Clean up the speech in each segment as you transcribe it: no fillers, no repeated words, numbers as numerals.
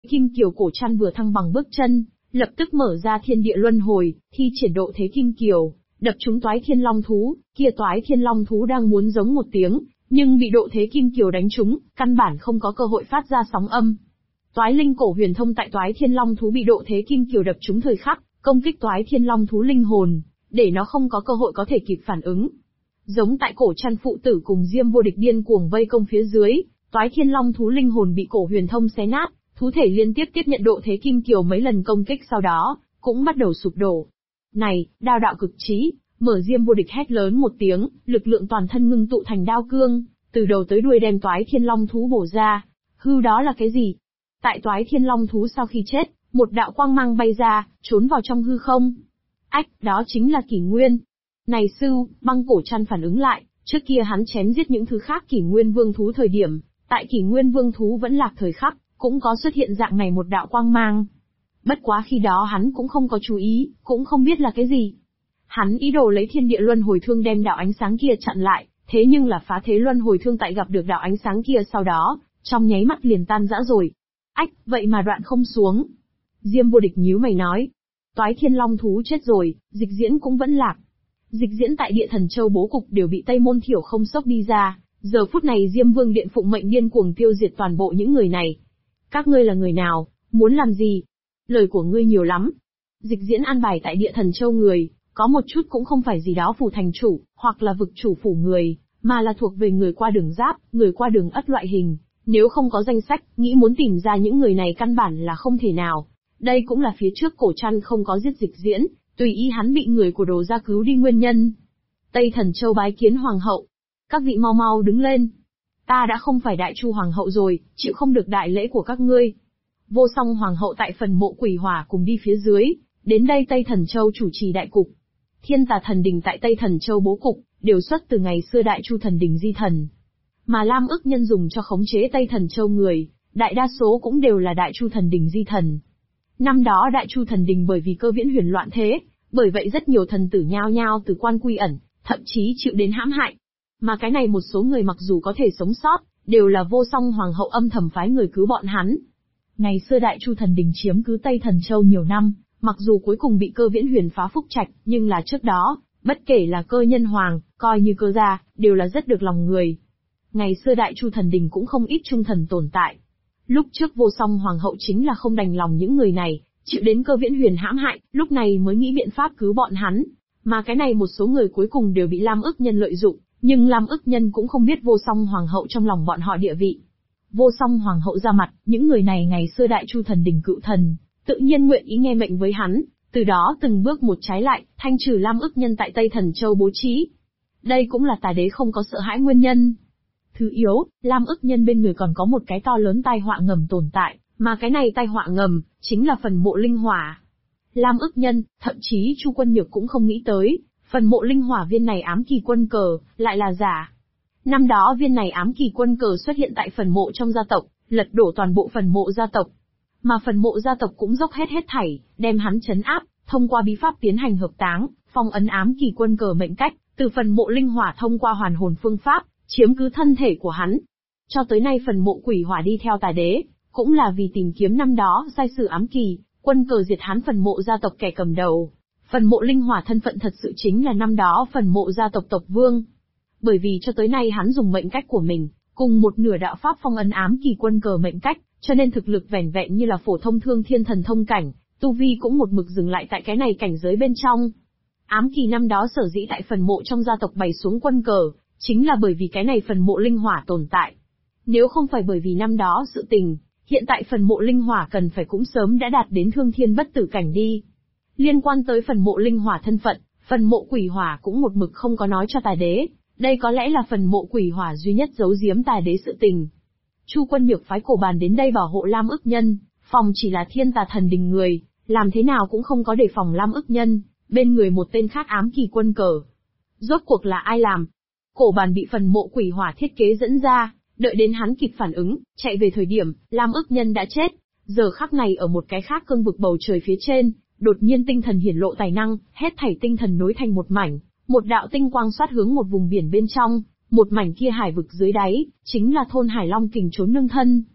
Kim Kiều cổ trăn vừa thăng bằng bước chân, lập tức mở ra thiên địa luân hồi, thi triển độ thế Kim Kiều, đập trúng Toái Thiên Long thú. Kia Toái Thiên Long thú đang muốn giống một tiếng, nhưng bị độ thế Kim Kiều đánh trúng, căn bản không có cơ hội phát ra sóng âm. Toái Linh cổ huyền thông tại Toái Thiên Long thú bị độ thế Kim Kiều đập trúng thời khắc, công kích Toái Thiên Long thú linh hồn, để nó không có cơ hội có thể kịp phản ứng. Giống tại cổ trăn phụ tử cùng Diêm Vô Địch điên cuồng vây công phía dưới, Toái Thiên Long thú linh hồn bị cổ huyền thông xé nát, thú thể liên tiếp tiếp nhận độ thế Kim Kiều mấy lần công kích sau đó, cũng bắt đầu sụp đổ. Này, đao đạo cực trí, mở Diêm Vô Địch hét lớn một tiếng, lực lượng toàn thân ngưng tụ thành đao cương, từ đầu tới đuôi đem Toái Thiên Long thú bổ ra. Hư đó là cái gì? Tại Toái Thiên Long thú sau khi chết, một đạo quang mang bay ra, trốn vào trong hư không. Ách, đó chính là Kỷ Nguyên. Này sư, Băng cổ trăn phản ứng lại, trước kia hắn chém giết những thứ khác Kỷ Nguyên vương thú thời điểm, tại Kỷ Nguyên vương thú vẫn lạc thời khắc, cũng có xuất hiện dạng này một đạo quang mang. Bất quá khi đó hắn cũng không có chú ý, cũng không biết là cái gì. Hắn ý đồ lấy thiên địa luân hồi thương đem đạo ánh sáng kia chặn lại, thế nhưng là phá thế luân hồi thương tại gặp được đạo ánh sáng kia sau đó, trong nháy mắt liền tan rã rồi. Ách, vậy mà đoạn không xuống. Diêm Vô Địch nhíu mày nói. Toái Thiên Long thú chết rồi, Dịch Diễn cũng vẫn lạc. Dịch Diễn tại Địa Thần Châu bố cục đều bị Tây Môn Thiểu không sốc đi ra, giờ phút này Diêm Vương Điện phụng mệnh điên cuồng tiêu diệt toàn bộ những người này. Các ngươi là người nào, muốn làm gì? Lời của ngươi nhiều lắm. Dịch Diễn an bài tại Địa Thần Châu người, có một chút cũng không phải gì đó phủ thành chủ, hoặc là vực chủ phủ người, mà là thuộc về người qua đường giáp, người qua đường ất loại hình. Nếu không có danh sách, nghĩ muốn tìm ra những người này căn bản là không thể nào. Đây cũng là phía trước cổ trăn không có giết Dịch Diễn, tùy ý hắn bị người của Đồ gia cứu đi nguyên nhân. Tây Thần Châu bái kiến hoàng hậu. Các vị mau mau đứng lên. Ta đã không phải Đại Chu hoàng hậu rồi, chịu không được đại lễ của các ngươi. Vô Song hoàng hậu tại phần mộ Quỷ Hỏa cùng đi phía dưới, đến đây Tây Thần Châu chủ trì đại cục. Thiên Tà thần đình tại Tây Thần Châu bố cục, đều xuất từ ngày xưa Đại Chu thần đình di thần. Mà Lam Ức Nhân dùng cho khống chế Tây Thần Châu người, đại đa số cũng đều là Đại Chu thần đình di thần. Năm đó Đại Chu thần đình bởi vì Cơ Viễn Huyền loạn thế, bởi vậy rất nhiều thần tử nhao nhao từ quan quy ẩn, thậm chí chịu đến hãm hại. Mà cái này một số người mặc dù có thể sống sót, đều là Vô Song hoàng hậu âm thầm phái người cứu bọn hắn. Ngày xưa Đại Chu thần đình chiếm cứ Tây Thần Châu nhiều năm, mặc dù cuối cùng bị Cơ Viễn Huyền phá phúc trạch, nhưng là trước đó, bất kể là Cơ Nhân Hoàng, coi như Cơ gia, đều là rất được lòng người. Ngày xưa Đại Chu thần đình cũng không ít trung thần tồn tại. Lúc trước Vô Song hoàng hậu chính là không đành lòng những người này, chịu đến Cơ Viễn Huyền hãm hại, lúc này mới nghĩ biện pháp cứu bọn hắn. Mà cái này một số người cuối cùng đều bị Lam Ức Nhân lợi dụng, nhưng Lam Ức Nhân cũng không biết Vô Song hoàng hậu trong lòng bọn họ địa vị. Vô Song hoàng hậu ra mặt, những người này ngày xưa Đại Chu thần đình cựu thần, tự nhiên nguyện ý nghe mệnh với hắn, từ đó từng bước một trái lại, thanh trừ Lam Ức Nhân tại Tây Thần Châu bố trí. Đây cũng là Tà đế không có sợ hãi nguyên nhân. Thứ yếu, Lam Ức Nhân bên người còn có một cái to lớn tai họa ngầm tồn tại, mà cái này tai họa ngầm, chính là phần mộ linh hỏa. Lam Ức Nhân, thậm chí Chu Quân Nhược cũng không nghĩ tới, phần mộ linh hỏa viên này ám kỳ quân cờ, lại là giả. Năm đó viên này ám kỳ quân cờ xuất hiện tại phần mộ trong gia tộc, lật đổ toàn bộ phần mộ gia tộc. Mà phần mộ gia tộc cũng dốc hết thảy, đem hắn trấn áp, thông qua bí pháp tiến hành hợp táng, phong ấn ám kỳ quân cờ mệnh cách, từ phần mộ linh hỏa thông qua hoàn hồn phương pháp, chiếm cứ thân thể của hắn. Cho tới nay phần mộ Quỷ Hỏa đi theo Tà đế, cũng là vì tìm kiếm năm đó sai sử ám kỳ, quân cờ diệt hắn phần mộ gia tộc kẻ cầm đầu. Phần mộ linh hỏa thân phận thật sự chính là năm đó phần mộ gia tộc tộc vương. Bởi vì cho tới nay hắn dùng mệnh cách của mình, cùng một nửa đạo pháp phong ấn ám kỳ quân cờ mệnh cách, cho nên thực lực vẻn vẹn như là phổ thông thương thiên thần thông cảnh, tu vi cũng một mực dừng lại tại cái này cảnh giới bên trong. Ám kỳ năm đó sở dĩ tại phần mộ trong gia tộc bày xuống quân cờ, chính là bởi vì cái này phần mộ linh hỏa tồn tại. Nếu không phải bởi vì năm đó sự tình, hiện tại phần mộ linh hỏa cần phải cũng sớm đã đạt đến thương thiên bất tử cảnh đi. Liên quan tới phần mộ linh hỏa thân phận, phần mộ Quỷ Hỏa cũng một mực không có nói cho Tà đế, đây có lẽ là phần mộ Quỷ Hỏa duy nhất giấu giếm Tà đế sự tình. Chu Quân Nhược phái cổ bàn đến đây bảo hộ Lam Ức Nhân, phòng chỉ là Thiên Tà thần đình người, làm thế nào cũng không có đề phòng Lam Ức Nhân, bên người một tên khác ám kỳ quân cờ. Rốt cuộc là ai làm? Cổ bàn bị phần mộ Quỷ Hỏa thiết kế dẫn ra, đợi đến hắn kịp phản ứng, chạy về thời điểm, Lam Ức Nhân đã chết. Giờ khắc này ở một cái khác cương vực bầu trời phía trên, đột nhiên tinh thần hiển lộ tài năng, hết thảy tinh thần nối thành một mảnh, một đạo tinh quang xoát hướng một vùng biển bên trong, một mảnh kia hải vực dưới đáy, chính là thôn Hải Long Kình trốn nương thân.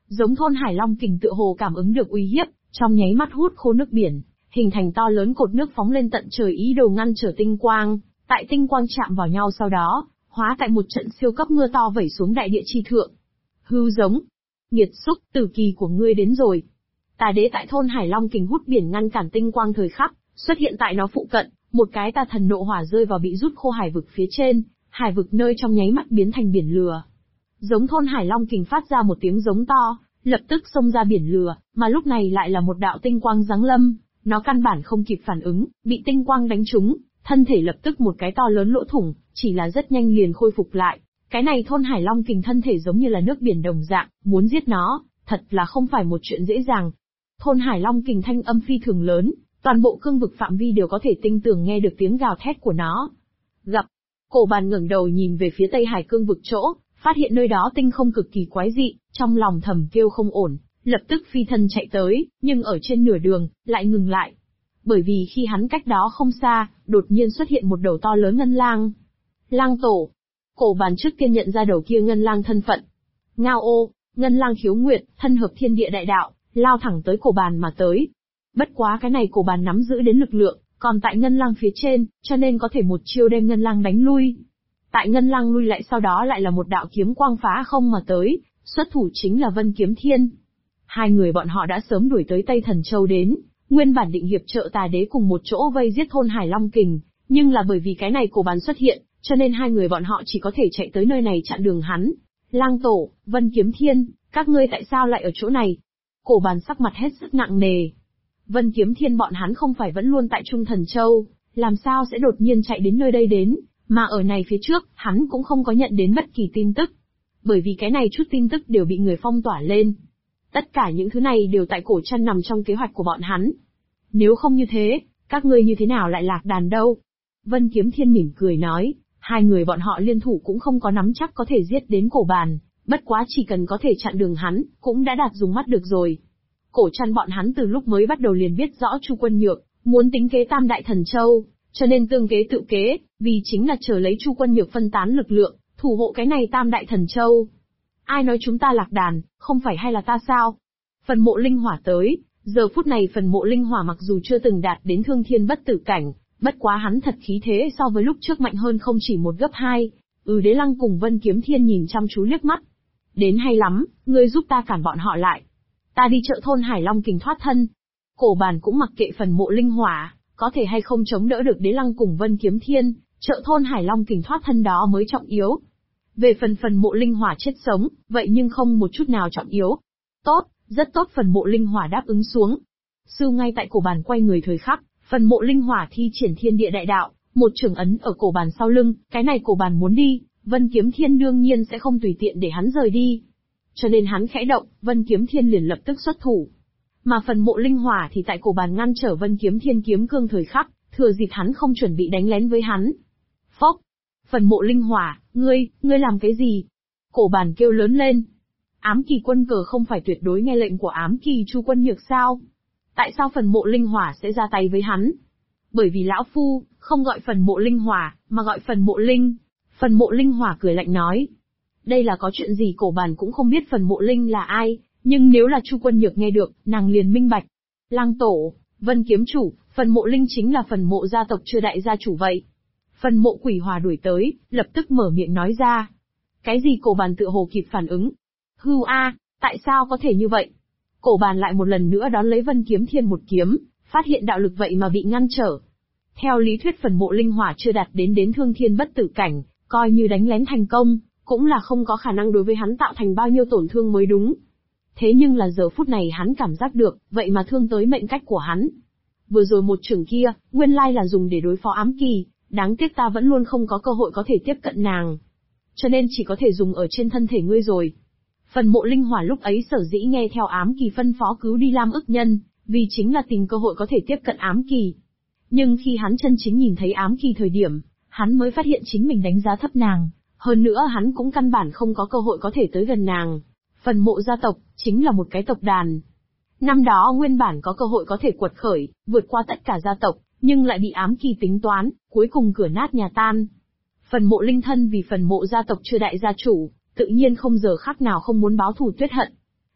Giống thôn Hải Long Kình tựa hồ cảm ứng được uy hiếp, trong nháy mắt hút khô nước biển, hình thành to lớn cột nước phóng lên tận trời ý đồ ngăn trở tinh quang. Tại tinh quang chạm vào nhau sau đó, hóa tại một trận siêu cấp mưa to vẩy xuống đại địa chi thượng. Hưu giống, nghiệt xúc, tử kỳ của ngươi đến rồi. Tà đế tại thôn Hải Long Kình hút biển ngăn cản tinh quang thời khắc, xuất hiện tại nó phụ cận, một cái tà thần nộ hỏa rơi vào bị rút khô hải vực phía trên, hải vực nơi trong nháy mắt biến thành biển lửa. Giống thôn Hải Long Kình phát ra một tiếng giống to, lập tức xông ra biển lửa, mà lúc này lại là một đạo tinh quang giáng lâm, nó căn bản không kịp phản ứng, bị tinh quang đánh trúng, thân thể lập tức một cái to lớn lỗ thủng, chỉ là rất nhanh liền khôi phục lại. Cái này thôn Hải Long Kình thân thể giống như là nước biển đồng dạng, muốn giết nó, thật là không phải một chuyện dễ dàng. Thôn Hải Long Kình thanh âm phi thường lớn, toàn bộ cương vực phạm vi đều có thể tinh tường nghe được tiếng gào thét của nó. Gặp, Cổ Bàn ngẩng đầu nhìn về phía Tây Hải cương vực chỗ, phát hiện nơi đó tinh không cực kỳ quái dị, trong lòng thầm kêu không ổn, lập tức phi thân chạy tới, nhưng ở trên nửa đường, lại ngừng lại. Bởi vì khi hắn cách đó không xa, đột nhiên xuất hiện một đầu to lớn ngân lang. Lang tổ. Cổ Bàn trước tiên nhận ra đầu kia ngân lang thân phận. Ngao ô, ngân lang khiếu nguyệt, thân hợp thiên địa đại đạo, lao thẳng tới Cổ Bàn mà tới. Bất quá cái này Cổ Bàn nắm giữ đến lực lượng, còn tại ngân lang phía trên, cho nên có thể một chiêu đem ngân lang đánh lui. Tại ngân lang lui lại sau đó lại là một đạo kiếm quang phá không mà tới, xuất thủ chính là Vân Kiếm Thiên. Hai người bọn họ đã sớm đuổi tới Tây Thần Châu đến, nguyên bản định hiệp trợ tà đế cùng một chỗ vây giết thôn Hải Long Kình, nhưng là bởi vì cái này Cổ Bàn xuất hiện, cho nên hai người bọn họ chỉ có thể chạy tới nơi này chặn đường hắn. Lang tổ, Vân Kiếm Thiên, các ngươi tại sao lại ở chỗ này? Cổ Bàn sắc mặt hết sức nặng nề. Vân Kiếm Thiên bọn hắn không phải vẫn luôn tại Trung Thần Châu, làm sao sẽ đột nhiên chạy đến nơi đây đến, mà ở này phía trước, hắn cũng không có nhận đến bất kỳ tin tức. Bởi vì cái này chút tin tức đều bị người phong tỏa lên. Tất cả những thứ này đều tại cổ chân nằm trong kế hoạch của bọn hắn. Nếu không như thế, các ngươi như thế nào lại lạc đàn đâu? Vân Kiếm Thiên mỉm cười nói, hai người bọn họ liên thủ cũng không có nắm chắc có thể giết đến Cổ Bàn, bất quá chỉ cần có thể chặn đường hắn, cũng đã đạt dùng mắt được rồi. Cổ chân bọn hắn từ lúc mới bắt đầu liền biết rõ Chu Quân Nhược muốn tính kế Tam Đại Thần Châu, cho nên tương kế tự kế, vì chính là chờ lấy Chu Quân Nhược phân tán lực lượng, thủ hộ cái này Tam Đại Thần Châu. Ai nói chúng ta lạc đàn, không phải hay là ta sao? Phần Mộ Linh Hỏa tới, giờ phút này Phần Mộ Linh Hỏa mặc dù chưa từng đạt đến thương thiên bất tử cảnh, bất quá hắn thật khí thế so với lúc trước mạnh hơn không chỉ một gấp hai. Đế Lăng cùng Vân Kiếm Thiên nhìn chăm chú liếc mắt. Đến hay lắm, ngươi giúp ta cản bọn họ lại. Ta đi trợ thôn Hải Long Kình thoát thân. Cổ Bàn cũng mặc kệ Phần Mộ Linh Hỏa, có thể hay không chống đỡ được Đế Lăng cùng Vân Kiếm Thiên, trợ thôn Hải Long Kình thoát thân đó mới trọng yếu. Về Phần Mộ Linh Hỏa chết sống, vậy nhưng không một chút nào trọng yếu. Tốt, rất tốt. Phần Mộ Linh Hỏa đáp ứng xuống. Sư ngay tại Cổ Bàn quay người thời khắc, Phần Mộ Linh Hỏa thi triển thiên địa đại đạo, một chưởng ấn ở Cổ Bàn sau lưng, cái này Cổ Bàn muốn đi, Vân Kiếm Thiên đương nhiên sẽ không tùy tiện để hắn rời đi. Cho nên hắn khẽ động, Vân Kiếm Thiên liền lập tức xuất thủ. Mà Phần Mộ Linh Hỏa thì tại Cổ Bàn ngăn trở Vân Kiếm Thiên kiếm cương thời khắc, thừa dịp hắn không chuẩn bị đánh lén với hắn. Phốc! Phần Mộ Linh Hỏa, ngươi làm cái gì? Cổ Bàn kêu lớn lên. Ám Kỳ Quân Cờ không phải tuyệt đối nghe lệnh của Ám Kỳ Chu Quân Nhược sao? Tại sao Phần Mộ Linh Hỏa sẽ ra tay với hắn? Bởi vì lão phu không gọi Phần Mộ Linh Hỏa, mà gọi Phần Mộ Linh. Phần Mộ Linh Hỏa cười lạnh nói. Đây là có chuyện gì? Cổ Bàn cũng không biết Phần Mộ Linh là ai, nhưng nếu là Chu Quân Nhược nghe được, nàng liền minh bạch. Lang tổ, Vân kiếm chủ, Phần Mộ Linh chính là Phần Mộ gia tộc chưa đại gia chủ vậy. Phần Mộ Quỷ Hòa đuổi tới, lập tức mở miệng nói ra. Cái gì? Cổ Bàn tựa hồ kịp phản ứng. Hưu a, tại sao có thể như vậy? Cổ Bàn lại một lần nữa đón lấy Vân Kiếm Thiên một kiếm, phát hiện đạo lực vậy mà bị ngăn trở. Theo lý thuyết Phần Mộ Linh Hỏa chưa đạt đến thương thiên bất tử cảnh, coi như đánh lén thành công, cũng là không có khả năng đối với hắn tạo thành bao nhiêu tổn thương mới đúng. Thế nhưng là giờ phút này hắn cảm giác được, vậy mà thương tới mệnh cách của hắn. Vừa rồi một chưởng kia, nguyên lai là dùng để đối phó Ám Kỳ, đáng tiếc ta vẫn luôn không có cơ hội có thể tiếp cận nàng. Cho nên chỉ có thể dùng ở trên thân thể ngươi rồi. Phần Mộ Linh Hỏa lúc ấy sở dĩ nghe theo Ám Kỳ phân phó cứu đi Lam Ức Nhân, vì chính là tìm cơ hội có thể tiếp cận Ám Kỳ. Nhưng khi hắn chân chính nhìn thấy Ám Kỳ thời điểm, hắn mới phát hiện chính mình đánh giá thấp nàng, hơn nữa hắn cũng căn bản không có cơ hội có thể tới gần nàng. Phần Mộ gia tộc, chính là một cái tộc đàn. Năm đó nguyên bản có cơ hội có thể quật khởi, vượt qua tất cả gia tộc, nhưng lại bị Ám Kỳ tính toán, cuối cùng cửa nát nhà tan. Phần Mộ Linh thân vì Phần Mộ gia tộc chưa đại gia chủ, tự nhiên không giờ khác nào không muốn báo thù tuyết hận.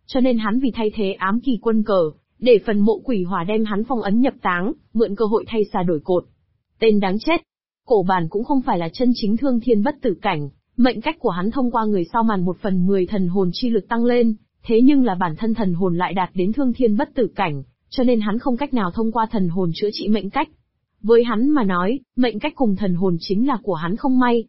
cho nên hắn vì thay thế ám kỳ quân cờ, để phần mộ quỷ hỏa đem hắn phong ấn nhập táng, mượn cơ hội thay xà đổi cột. Tên đáng chết. Cổ bản cũng không phải là chân chính thương thiên bất tử cảnh, mệnh cách của hắn thông qua người sau màn 1/10 thần hồn chi lực tăng lên, thế nhưng là bản thân thần hồn lại đạt đến thương thiên bất tử cảnh, cho nên hắn không cách nào thông qua thần hồn chữa trị mệnh cách. Với hắn mà nói, mệnh cách cùng thần hồn chính là của hắn không may.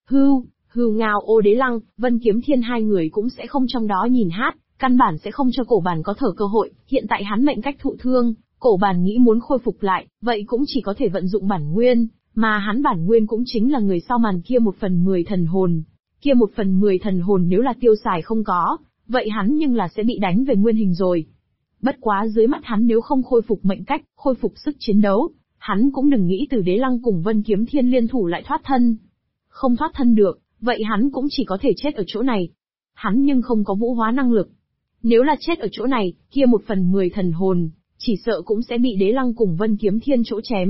Hưu Ngao Ô Đế Lăng, Vân Kiếm Thiên hai người cũng sẽ không trong đó nhìn hát, căn bản sẽ không cho cổ bản có thở cơ hội, hiện tại hắn mệnh cách thụ thương, cổ bản nghĩ muốn khôi phục lại, vậy cũng chỉ có thể vận dụng bản nguyên, mà hắn bản nguyên cũng chính là người sau màn kia 1/10 thần hồn. Kia 1/10 thần hồn nếu là tiêu xài không có, vậy hắn nhưng là sẽ bị đánh về nguyên hình rồi. Bất quá dưới mắt hắn nếu không khôi phục mệnh cách, khôi phục sức chiến đấu, hắn cũng đừng nghĩ từ Đế Lăng cùng Vân Kiếm Thiên liên thủ lại thoát thân. Không thoát thân được, vậy hắn cũng chỉ có thể chết ở chỗ này. Hắn nhưng không có vũ hóa năng lực. Nếu là chết ở chỗ này, kia 1/10 thần hồn, chỉ sợ cũng sẽ bị Đế Lăng cùng Vân Kiếm Thiên chỗ chém.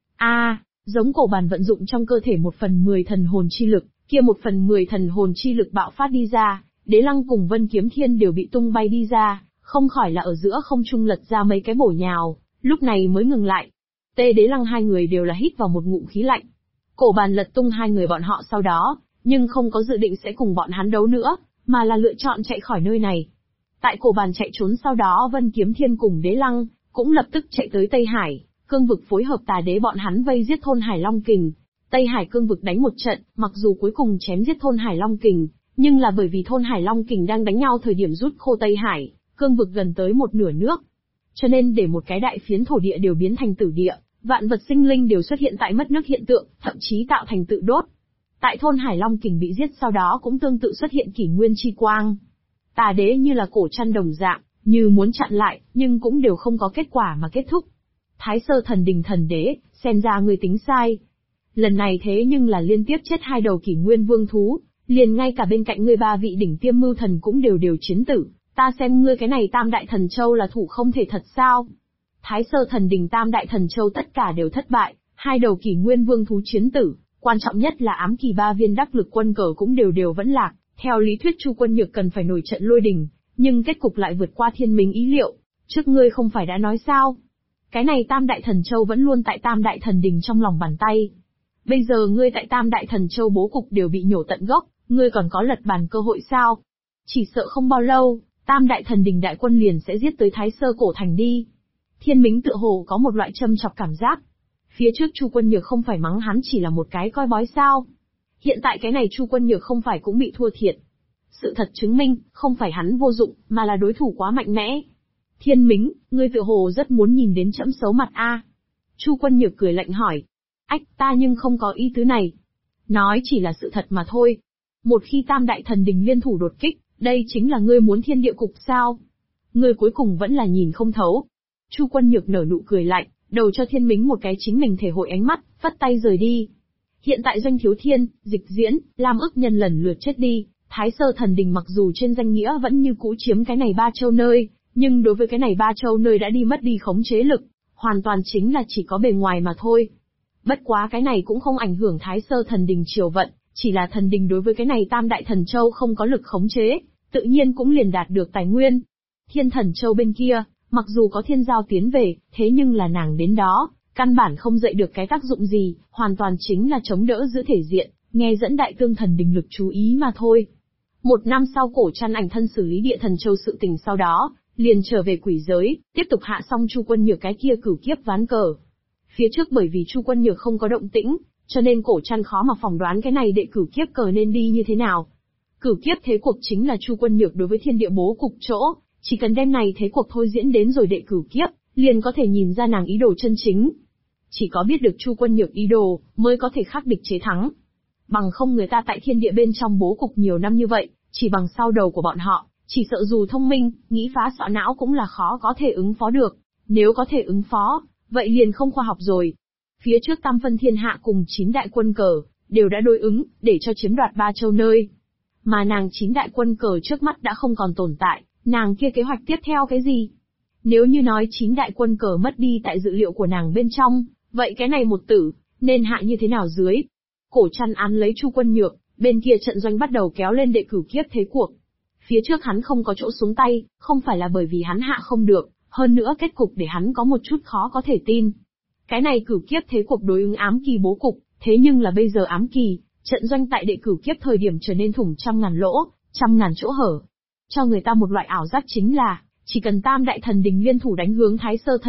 Giống cổ bản vận dụng trong cơ thể 1/10 thần hồn chi lực, kia 1/10 thần hồn chi lực bạo phát đi ra, Đế Lăng cùng Vân Kiếm Thiên đều bị tung bay đi ra, không khỏi là ở giữa không trung lật ra mấy cái bổ nhào, lúc này mới ngừng lại. Tê Đế Lăng hai người đều là hít vào một ngụm khí lạnh. Cổ bản lật tung hai người bọn họ sau đó, nhưng không có dự định sẽ cùng bọn hắn đấu nữa, mà là lựa chọn chạy khỏi nơi này. Tại cổ bản chạy trốn sau đó Vân Kiếm Thiên cùng Đế Lăng, cũng lập tức chạy tới Tây Hải, cương vực phối hợp Tà Đế bọn hắn vây giết thôn Hải Long Kình. Tây Hải cương vực đánh một trận, mặc dù cuối cùng chém giết thôn Hải Long Kình, nhưng là bởi vì thôn Hải Long Kình đang đánh nhau thời điểm rút khô Tây Hải, cương vực gần tới một nửa nước. Cho nên để một cái đại phiến thổ địa đều biến thành tử địa, vạn vật sinh linh đều xuất hiện tại mất nước hiện tượng, thậm chí tạo thành tự đốt. Tại thôn Hải Long Kình bị giết sau đó cũng tương tự xuất hiện kỷ nguyên chi quang. Tà Đế như là cổ chăn đồng dạng, như muốn chặn lại, nhưng cũng đều không có kết quả mà kết thúc. Thái Sơ Thần Đình Thần Đế, xem ra ngươi tính sai. Lần này thế nhưng là liên tiếp chết hai đầu kỷ nguyên vương thú, liền ngay cả bên cạnh ngươi ba vị đỉnh tiêm mưu thần cũng đều chiến tử, ta xem ngươi cái này Tam Đại Thần Châu là thủ không thể thật sao. Thái Sơ Thần Đình Tam Đại Thần Châu tất cả đều thất bại, hai đầu kỷ nguyên vương thú chiến tử, quan trọng nhất là ám kỳ ba viên đắc lực quân cờ cũng đều vẫn lạc, theo lý thuyết Chu Quân Nhược cần phải nổi trận lôi đình, nhưng kết cục lại vượt qua thiên minh ý liệu, trước ngươi không phải đã nói sao? Cái này Tam Đại Thần Châu vẫn luôn tại Tam Đại Thần Đình trong lòng bàn tay. Bây giờ ngươi tại Tam Đại Thần Châu bố cục đều bị nhổ tận gốc, ngươi còn có lật bàn cơ hội sao? Chỉ sợ không bao lâu, Tam Đại Thần Đình đại quân liền sẽ giết tới Thái Sơ Cổ Thành đi. Thiên Mính tựa hồ có một loại châm chọc cảm giác. Phía trước Chu Quân Nhược không phải mắng hắn chỉ là một cái coi bói sao? Hiện tại cái này Chu Quân Nhược không phải cũng bị thua thiệt. Sự thật chứng minh, không phải hắn vô dụng, mà là đối thủ quá mạnh mẽ. Thiên Mính, ngươi tựa hồ rất muốn nhìn đến trẫm xấu mặt a? Chu Quân Nhược cười lạnh hỏi. Ách, ta nhưng không có ý tứ này. Nói chỉ là sự thật mà thôi. Một khi Tam Đại Thần Đình liên thủ đột kích, đây chính là ngươi muốn thiên địa cục sao? Ngươi cuối cùng vẫn là nhìn không thấu. Chu Quân Nhược nở nụ cười lạnh, đầu cho Thiên Mính một cái chính mình thể hội ánh mắt, vắt tay rời đi. Hiện tại Doanh Thiếu Thiên, Dịch Diễn, Lam Ức Nhân lần lượt chết đi, Thái Sơ Thần Đình mặc dù trên danh nghĩa vẫn như cũ chiếm cái này ba châu nơi, nhưng đối với cái này ba châu nơi đã mất đi khống chế lực, hoàn toàn chính là chỉ có bề ngoài mà thôi. Bất quá cái này cũng không ảnh hưởng Thái Sơ Thần Đình triều vận, chỉ là thần đình đối với cái này Tam Đại Thần Châu không có lực khống chế, tự nhiên cũng liền đạt được tài nguyên. Thiên Thần Châu bên kia, mặc dù có Thiên Giao tiến về, thế nhưng là nàng đến đó, căn bản không dậy được cái tác dụng gì, hoàn toàn chính là chống đỡ giữ thể diện, nghe dẫn Đại Tương Thần Đình lực chú ý mà thôi. Một năm sau Cổ Trăn Ảnh thân xử lý Địa Thần Châu sự tình sau đó, liền trở về quỷ giới, tiếp tục hạ xong Chu Quân Nhược cái kia cửu kiếp ván cờ. Phía trước bởi vì Chu Quân Nhược không có động tĩnh, cho nên Cổ Trăn khó mà phỏng đoán cái này đệ cửu kiếp cờ nên đi như thế nào. Cửu kiếp thế cuộc chính là Chu Quân Nhược đối với thiên địa bố cục chỗ, chỉ cần đem này thế cuộc thôi diễn đến rồi đệ cửu kiếp, liền có thể nhìn ra nàng ý đồ chân chính. Chỉ có biết được Chu Quân Nhược ý đồ, mới có thể khắc địch chế thắng. Bằng không người ta tại thiên địa bên trong bố cục nhiều năm như vậy, chỉ bằng sau đầu của bọn họ, chỉ sợ dù thông minh, nghĩ phá sọ não cũng là khó có thể ứng phó được. Nếu có thể ứng phó, vậy liền không khoa học rồi. Phía trước Tam Phân Thiên Hạ cùng 9 đại quân cờ, đều đã đối ứng, để cho chiếm đoạt 3 châu nơi. Mà nàng 9 đại quân cờ trước mắt đã không còn tồn tại, nàng kia kế hoạch tiếp theo cái gì? Nếu như nói 9 đại quân cờ mất đi tại dự liệu của nàng bên trong, vậy cái này một tử, nên hạ như thế nào dưới? Cổ Trăn án lấy Chu Quân Nhược, bên kia trận doanh bắt đầu kéo lên đệ cửu kiếp thế cuộc. Phía trước hắn không có chỗ xuống tay, không phải là bởi vì hắn hạ không được, hơn nữa kết cục để hắn có một chút khó có thể tin. Cái này cửu kiếp thế cuộc đối ứng ám kỳ bố cục, thế nhưng là bây giờ ám kỳ, trận doanh tại đệ cửu kiếp thời điểm trở nên thủng trăm ngàn lỗ, trăm ngàn chỗ hở. Cho người ta một loại ảo giác chính là, chỉ cần tam đại thần đình liên thủ đánh hướng Thái Sơ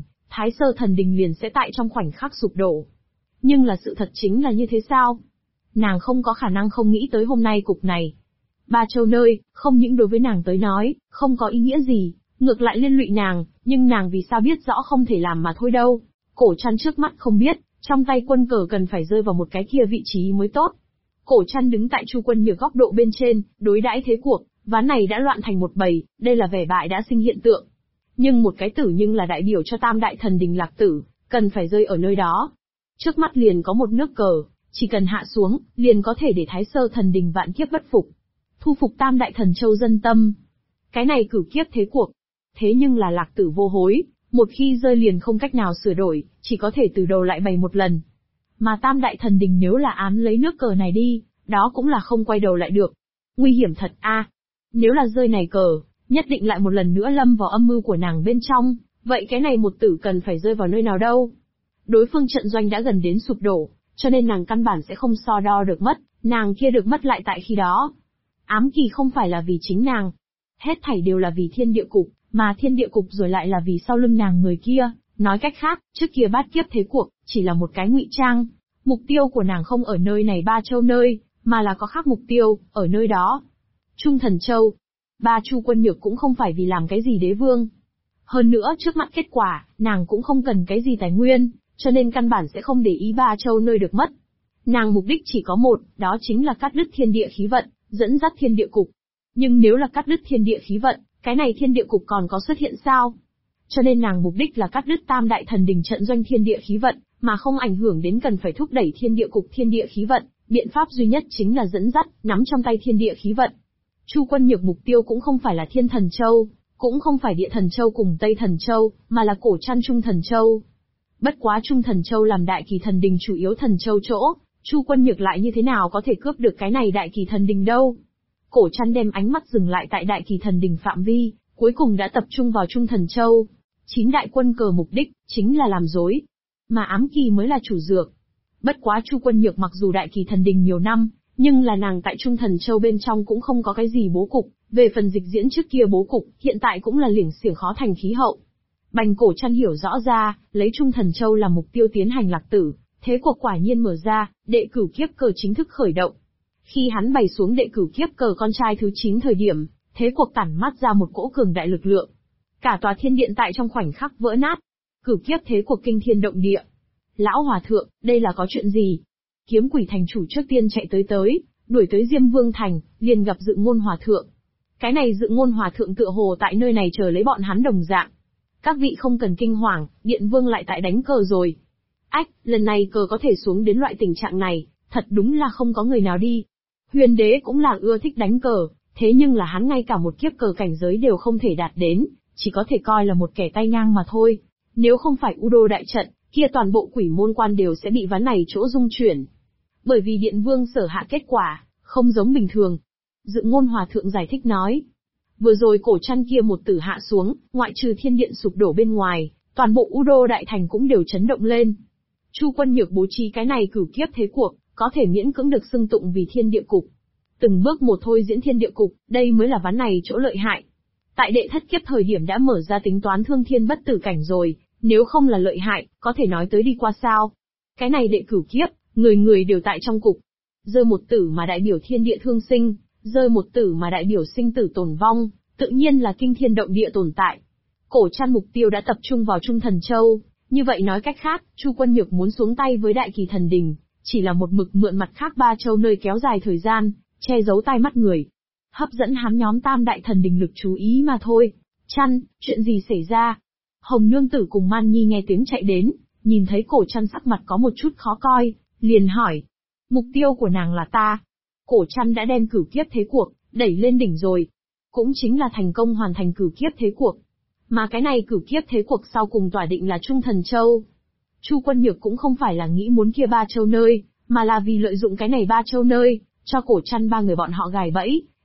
thần đình liền sẽ tại trong khoảnh khắc sụp đổ. Nhưng là sự thật chính là như thế sao? Nàng không có khả năng không nghĩ tới hôm nay cục này. Ba châu nơi, không những đối với nàng tới nói, không có ý nghĩa gì, ngược lại liên lụy nàng, nhưng nàng vì sao biết rõ không thể làm mà thôi đâu. Cổ Trăn trước mắt không biết, trong tay quân cờ cần phải rơi vào một cái kia vị trí mới tốt. Cổ Trăn đứng tại Chu Quân Nhược góc độ bên trên, đối đãi thế cuộc, ván này đã loạn thành một bầy, đây là vẻ bại đã sinh hiện tượng. Nhưng một cái tử nhưng là đại biểu cho tam đại thần đình lạc tử, cần phải rơi ở nơi đó. Trước mắt liền có một nước cờ, chỉ cần hạ xuống, liền có thể để Thái Sơ thần đình vạn kiếp bất phục. Thu phục tam đại thần châu dân tâm. Cái này cửu kiếp thế cuộc. Thế nhưng là lạc tử vô hối, một khi rơi liền không cách nào sửa đổi, chỉ có thể từ đầu lại bày một lần. Mà tam đại thần đình nếu là án lấy nước cờ này đi, đó cũng là không quay đầu lại được. Nguy hiểm thật a. Nếu là rơi này cờ, nhất định lại một lần nữa lâm vào âm mưu của nàng bên trong, vậy cái này một tử cần phải rơi vào nơi nào đâu? Đối phương trận doanh đã gần đến sụp đổ, cho nên nàng căn bản sẽ không so đo được mất, nàng kia được mất lại tại khi đó. Ám kỳ không phải là vì chính nàng. Hết thảy đều là vì thiên địa cục, mà thiên địa cục rồi lại là vì sau lưng nàng người kia. Nói cách khác, trước kia bát kiếp thế cuộc, chỉ là một cái ngụy trang. Mục tiêu của nàng không ở nơi này ba châu nơi, mà là có khác mục tiêu, ở nơi đó. Trung Thần Châu. Ba Chu Quân Nhược cũng không phải vì làm cái gì đế vương. Hơn nữa trước mắt kết quả, nàng cũng không cần cái gì tài nguyên, cho nên căn bản sẽ không để ý ba châu nơi được mất. Nàng mục đích chỉ có một, đó chính là cắt đứt thiên địa khí vận, dẫn dắt thiên địa cục. Nhưng nếu là cắt đứt thiên địa khí vận, cái này thiên địa cục còn có xuất hiện sao? Cho nên nàng mục đích là cắt đứt tam đại thần đình trận doanh thiên địa khí vận, mà không ảnh hưởng đến cần phải thúc đẩy thiên địa cục thiên địa khí vận, biện pháp duy nhất chính là dẫn dắt, nắm trong tay thiên địa khí vận. Chu Quân Nhược mục tiêu cũng không phải là Thiên Thần Châu, cũng không phải Địa Thần Châu cùng Tây Thần Châu, mà là Cổ Trăn Trung Thần Châu. Bất quá Trung Thần Châu làm đại kỳ thần đình chủ yếu thần châu chỗ, Chu Quân Nhược lại như thế nào có thể cướp được cái này đại kỳ thần đình đâu? Cổ Trăn đem ánh mắt dừng lại tại đại kỳ thần đình phạm vi, cuối cùng đã tập trung vào Trung Thần Châu. 9 đại quân cờ mục đích, chính là làm dối. Mà ám kỳ mới là chủ dược. Bất quá Chu Quân Nhược mặc dù đại kỳ thần đình nhiều năm, nhưng là nàng tại Trung Thần Châu bên trong cũng không có cái gì bố cục, về phần dịch diễn trước kia bố cục, hiện tại cũng là liểng xiểng khó thành khí hậu. Bành Cổ Trăn hiểu rõ ra, lấy Trung Thần Châu làm mục tiêu tiến hành lạc tử, thế cuộc quả nhiên mở ra, đệ cửu kiếp cờ chính thức khởi động. Khi hắn bày xuống đệ cửu kiếp cờ con trai thứ 9 thời điểm, thế cuộc tản mát ra một cỗ cường đại lực lượng. Cả tòa thiên điện tại trong khoảnh khắc vỡ nát. Cửu kiếp thế cuộc kinh thiên động địa. Lão hòa thượng, đây là có chuyện gì? Kiếm Quỷ thành chủ trước tiên chạy tới, đuổi tới Diêm Vương thành, liền gặp Dự Ngôn hòa thượng. Cái này Dự Ngôn hòa thượng tựa hồ tại nơi này chờ lấy bọn hắn đồng dạng. Các vị không cần kinh hoàng, Điện Vương lại tại đánh cờ rồi. Ách, lần này cờ có thể xuống đến loại tình trạng này, thật đúng là không có người nào đi. Huyền đế cũng là ưa thích đánh cờ, thế nhưng là hắn ngay cả một kiếp cờ cảnh giới đều không thể đạt đến, chỉ có thể coi là một kẻ tay ngang mà thôi. Nếu không phải U Đô đại trận, kia toàn bộ quỷ môn quan đều sẽ bị ván này chỗ dung chuyển. Bởi vì Điện Vương sở hạ kết quả, không giống bình thường. Dự Ngôn hòa thượng giải thích nói. Vừa rồi Cổ Trăn kia một tử hạ xuống, ngoại trừ thiên điện sụp đổ bên ngoài, toàn bộ U Đô đại thành cũng đều chấn động lên. Chu Quân Nhược bố trí cái này cửu kiếp thế cuộc, có thể miễn cưỡng được xưng tụng vì thiên địa cục. Từng bước một thôi diễn thiên địa cục, đây mới là ván này chỗ lợi hại. Tại đệ thất kiếp thời điểm đã mở ra tính toán thương thiên bất tử cảnh rồi, nếu không là lợi hại, có thể nói tới đi qua sao. Cái này đệ cửu kiếp, người người đều tại trong cục. Rơi một tử mà đại biểu thiên địa thương sinh, rơi một tử mà đại biểu sinh tử tồn vong, tự nhiên là kinh thiên động địa tồn tại. Cổ Trăn mục tiêu đã tập trung vào Trung Thần Châu, như vậy nói cách khác, Chu Quân Nhược muốn xuống tay với đại kỳ thần đình, chỉ là một mực mượn mặt khác ba châu nơi kéo dài thời gian, che giấu tai mắt người, hấp dẫn hắn nhóm tam đại thần đình lực chú ý mà thôi. Trăn, chuyện gì xảy ra? Hồng Nương Tử cùng Man Nhi nghe tiếng chạy đến, nhìn thấy Cổ Trăn sắc mặt có một chút khó coi, liền hỏi. Mục tiêu của nàng là ta. Cổ Trăn đã đem cửu kiếp thế cuộc, đẩy lên đỉnh rồi. Cũng chính là thành công hoàn thành cửu kiếp thế cuộc. Mà cái này cửu kiếp thế cuộc sau cùng tỏa định là Trung Thần Châu. Chu Quân Nhược cũng không phải là nghĩ muốn kia ba châu nơi, mà là vì lợi dụng cái này ba châu nơi, cho Cổ Trăn ba người bọn họ gài bẫy,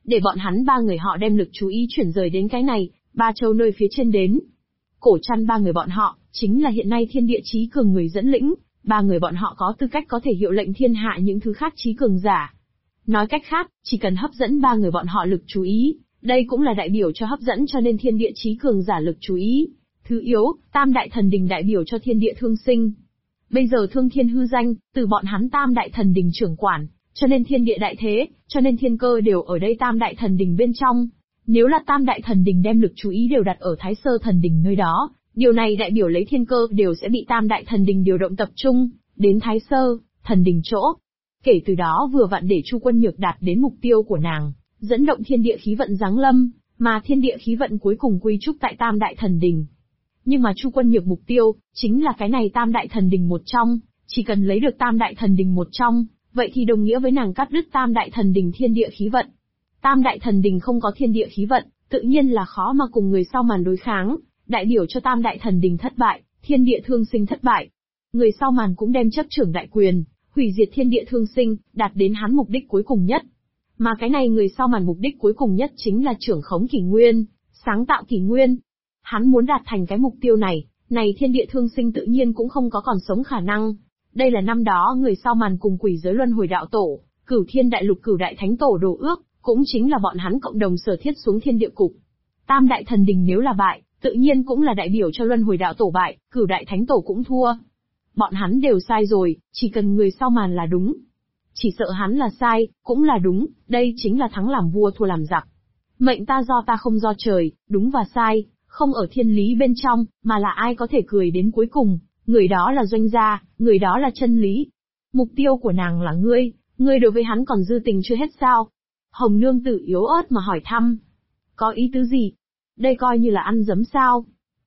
để bọn hắn ba người họ đem lực chú ý chuyển rời đến cái này, ba châu nơi phía trên đến. Cổ Trăn ba người bọn họ, chính là hiện nay thiên địa chí cường người dẫn lĩnh, ba người bọn họ có tư cách có thể hiệu lệnh thiên hạ những thứ khác chí cường giả. Nói cách khác, chỉ cần hấp dẫn ba người bọn họ lực chú ý, đây cũng là đại biểu cho hấp dẫn cho nên thiên địa chí cường giả lực chú ý. Thứ yếu, tam đại thần đình đại biểu cho thiên địa thương sinh. Bây giờ thương thiên hư danh, từ bọn hắn tam đại thần đình trưởng quản, cho nên thiên địa đại thế, cho nên thiên cơ đều ở đây tam đại thần đình bên trong. Nếu là tam đại thần đình đem lực chú ý đều đặt ở Thái Sơ thần đình nơi đó, điều này đại biểu lấy thiên cơ đều sẽ bị tam đại thần đình điều động tập trung, đến Thái Sơ, thần đình chỗ. Kể từ đó vừa vặn để Chu Quân Nhược đạt đến mục tiêu của nàng, dẫn động thiên địa khí vận giáng lâm, mà thiên địa khí vận cuối cùng quy trúc tại tam đại thần đình. Nhưng mà Chu Quân Nhược mục tiêu, chính là cái này tam đại thần đình một trong, chỉ cần lấy được tam đại thần đình một trong, vậy thì đồng nghĩa với nàng cắt đứt tam đại thần đình thiên địa khí vận. Tam đại thần đình không có thiên địa khí vận, tự nhiên là khó mà cùng người sau màn đối kháng, đại biểu cho tam đại thần đình thất bại, thiên địa thương sinh thất bại. Người sau màn cũng đem chấp trưởng đại quyền, hủy diệt thiên địa thương sinh, đạt đến hắn mục đích cuối cùng nhất. Mà cái này người sau màn mục đích cuối cùng nhất chính là trưởng khống kỷ nguyên, sáng tạo kỷ nguyên. Hắn muốn đạt thành cái mục tiêu này thiên địa thương sinh tự nhiên cũng không có còn sống khả năng. Đây là năm đó người sau màn cùng quỷ giới luân hồi đạo tổ, Cửu Thiên Đại Lục Cửu Đại Thánh Tổ đồ ước, cũng chính là bọn hắn cộng đồng sở thiết xuống thiên địa cục. Tam đại thần đình nếu là bại, tự nhiên cũng là đại biểu cho luân hồi đạo tổ bại, Cửu Đại Thánh Tổ cũng thua. Bọn hắn đều sai rồi, chỉ cần người sau màn là đúng. Chỉ sợ hắn là sai, cũng là đúng, đây chính là thắng làm vua thua làm giặc. Mệnh ta do ta không do trời, đúng và sai, không ở thiên lý bên trong, mà là ai có thể cười đến cuối cùng, người đó là doanh gia, người đó là chân lý. Mục tiêu của nàng là ngươi đối với hắn còn dư tình chưa hết sao? Hồng Nương Tử yếu ớt mà hỏi thăm. Có ý tứ gì? Đây coi như là ăn dấm sao?